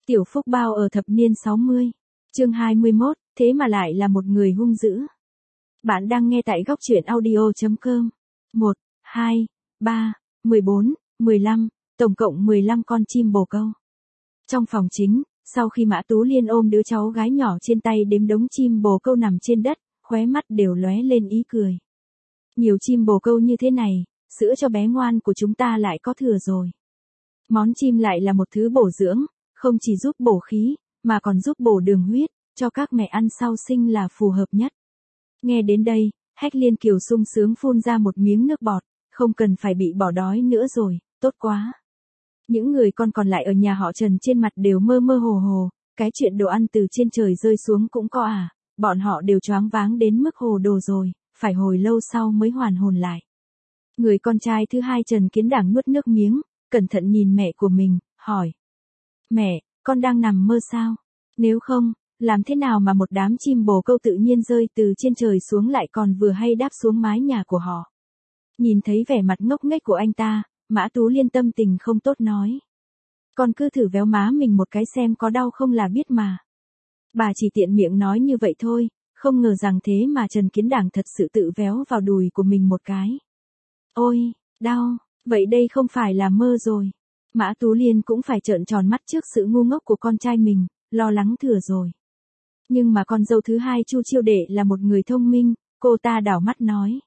Tiểu Phúc Bao ở thập niên 60. Chương 21, thế mà lại là một người hung dữ. Bạn đang nghe tại góc truyện audio.com. 1, 2, 3, 14, 15, tổng cộng 15 con chim bồ câu. Trong phòng chính, sau khi Mã Tú Liên ôm đứa cháu gái nhỏ trên tay đếm đống chim bồ câu nằm trên đất, khóe mắt đều lóe lên ý cười. Nhiều chim bồ câu như thế này, sữa cho bé ngoan của chúng ta lại có thừa rồi. Món chim lại là một thứ bổ dưỡng, không chỉ giúp bổ khí, mà còn giúp bổ đường huyết, cho các mẹ ăn sau sinh là phù hợp nhất. Nghe đến đây, Hách Liên Kiều sung sướng phun ra một miếng nước bọt, không cần phải bị bỏ đói nữa rồi, tốt quá. Những người con còn lại ở nhà họ Trần trên mặt đều mơ mơ hồ hồ, cái chuyện đồ ăn từ trên trời rơi xuống cũng có à, bọn họ đều choáng váng đến mức hồ đồ rồi, phải hồi lâu sau mới hoàn hồn lại. Người con trai thứ hai Trần Kiến Đảng nuốt nước miếng, cẩn thận nhìn mẹ của mình, hỏi. Mẹ, con đang nằm mơ sao? Nếu không, làm thế nào mà một đám chim bồ câu tự nhiên rơi từ trên trời xuống lại còn vừa hay đáp xuống mái nhà của họ? Nhìn thấy vẻ mặt ngốc nghếch của anh ta, Mã Tú Liên tâm tình không tốt nói. Con cứ thử véo má mình một cái xem có đau không là biết mà. Bà chỉ tiện miệng nói như vậy thôi, không ngờ rằng thế mà Trần Kiến Đảng thật sự tự véo vào đùi của mình một cái. Ôi, đau, vậy đây không phải là mơ rồi. Mã Tú Liên cũng phải trợn tròn mắt trước sự ngu ngốc của con trai mình, lo lắng thừa rồi. Nhưng mà con dâu thứ hai Chu Chiêu Đệ là một người thông minh, cô ta đảo mắt nói.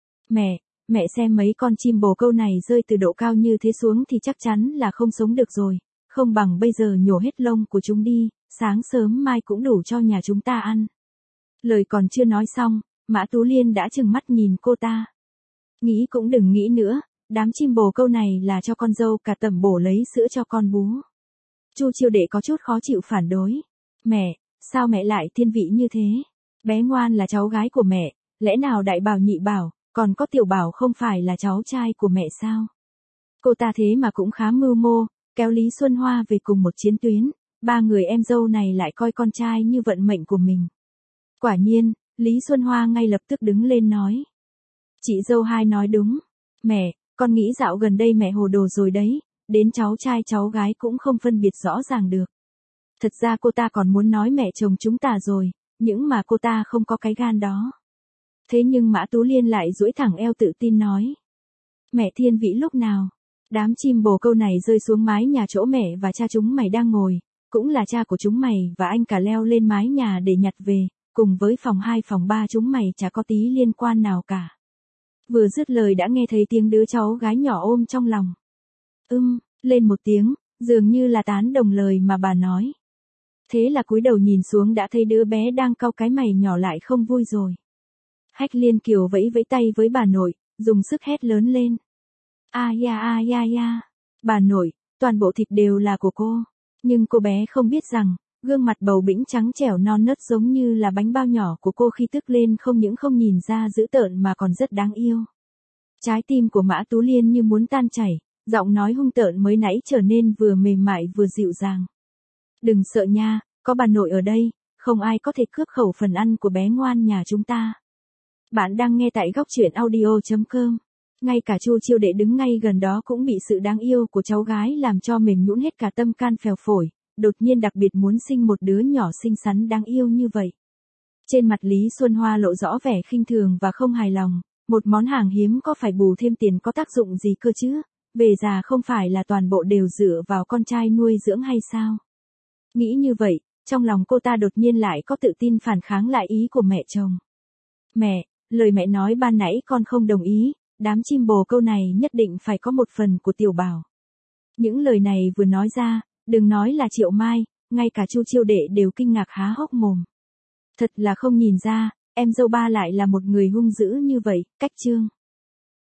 Mẹ xem mấy con chim bồ câu này rơi từ độ cao như thế xuống thì chắc chắn là không sống được rồi, không bằng bây giờ nhổ hết lông của chúng đi, sáng sớm mai cũng đủ cho nhà chúng ta ăn. Lời còn chưa nói xong, Mã Tú Liên đã trừng mắt nhìn cô ta. Nghĩ cũng đừng nghĩ nữa, đám chim bồ câu này là cho con dâu cả tẩm bổ lấy sữa cho con bú. Chu Chiêu Đệ có chút khó chịu phản đối. Mẹ, sao mẹ lại thiên vị như thế? Bé ngoan là cháu gái của mẹ, lẽ nào đại bảo nhị bảo, còn có tiểu bảo không phải là cháu trai của mẹ sao? Cô ta thế mà cũng khá mưu mô, kéo Lý Xuân Hoa về cùng một chiến tuyến, ba người em dâu này lại coi con trai như vận mệnh của mình. Quả nhiên, Lý Xuân Hoa ngay lập tức đứng lên nói. Chị dâu hai nói đúng. Mẹ, con nghĩ dạo gần đây mẹ hồ đồ rồi đấy, đến cháu trai cháu gái cũng không phân biệt rõ ràng được. Thật ra cô ta còn muốn nói mẹ chồng chúng ta rồi, nhưng mà cô ta không có cái gan đó. Thế nhưng Mã Tú Liên lại duỗi thẳng eo tự tin nói. Mẹ thiên vị lúc nào? Đám chim bồ câu này rơi xuống mái nhà chỗ mẹ và cha chúng mày đang ngồi, cũng là cha của chúng mày và anh cả leo lên mái nhà để nhặt về, cùng với phòng 2 phòng 3 chúng mày chả có tí liên quan nào cả. Vừa dứt lời đã nghe thấy tiếng đứa cháu gái nhỏ ôm trong lòng. Lên một tiếng, dường như là tán đồng lời mà bà nói. Thế là cúi đầu nhìn xuống đã thấy đứa bé đang cau cái mày nhỏ lại không vui rồi. Hách Liên Kiều vẫy vẫy tay với bà nội, dùng sức hét lớn lên. A ya. Bà nội, toàn bộ thịt đều là của cô. Nhưng cô bé không biết rằng, gương mặt bầu bĩnh trắng trẻo non nớt giống như là bánh bao nhỏ của cô khi tức lên không những không nhìn ra dữ tợn mà còn rất đáng yêu. Trái tim của Mã Tú Liên như muốn tan chảy, giọng nói hung tợn mới nãy trở nên vừa mềm mại vừa dịu dàng. Đừng sợ nha, có bà nội ở đây, không ai có thể cướp khẩu phần ăn của bé ngoan nhà chúng ta. Bạn đang nghe tại góc truyện audio.com. Ngay cả Chu Chiêu Đệ đứng ngay gần đó cũng bị sự đáng yêu của cháu gái làm cho mềm nhũn hết cả tâm can phèo phổi, đột nhiên đặc biệt muốn sinh một đứa nhỏ xinh xắn đáng yêu như vậy. Trên mặt Lý Xuân Hoa lộ rõ vẻ khinh thường và không hài lòng, một món hàng hiếm có phải bù thêm tiền có tác dụng gì cơ chứ, về già không phải là toàn bộ đều dựa vào con trai nuôi dưỡng hay sao? Nghĩ như vậy, trong lòng cô ta đột nhiên lại có tự tin phản kháng lại ý của mẹ chồng. Mẹ, lời mẹ nói ban nãy con không đồng ý, đám chim bồ câu này nhất định phải có một phần của tiểu bảo. Những lời này vừa nói ra, đừng nói là Triệu Mai, ngay cả Chu Chiêu Đệ đều kinh ngạc há hốc mồm. Thật là không nhìn ra, em dâu ba lại là một người hung dữ như vậy, cách chương.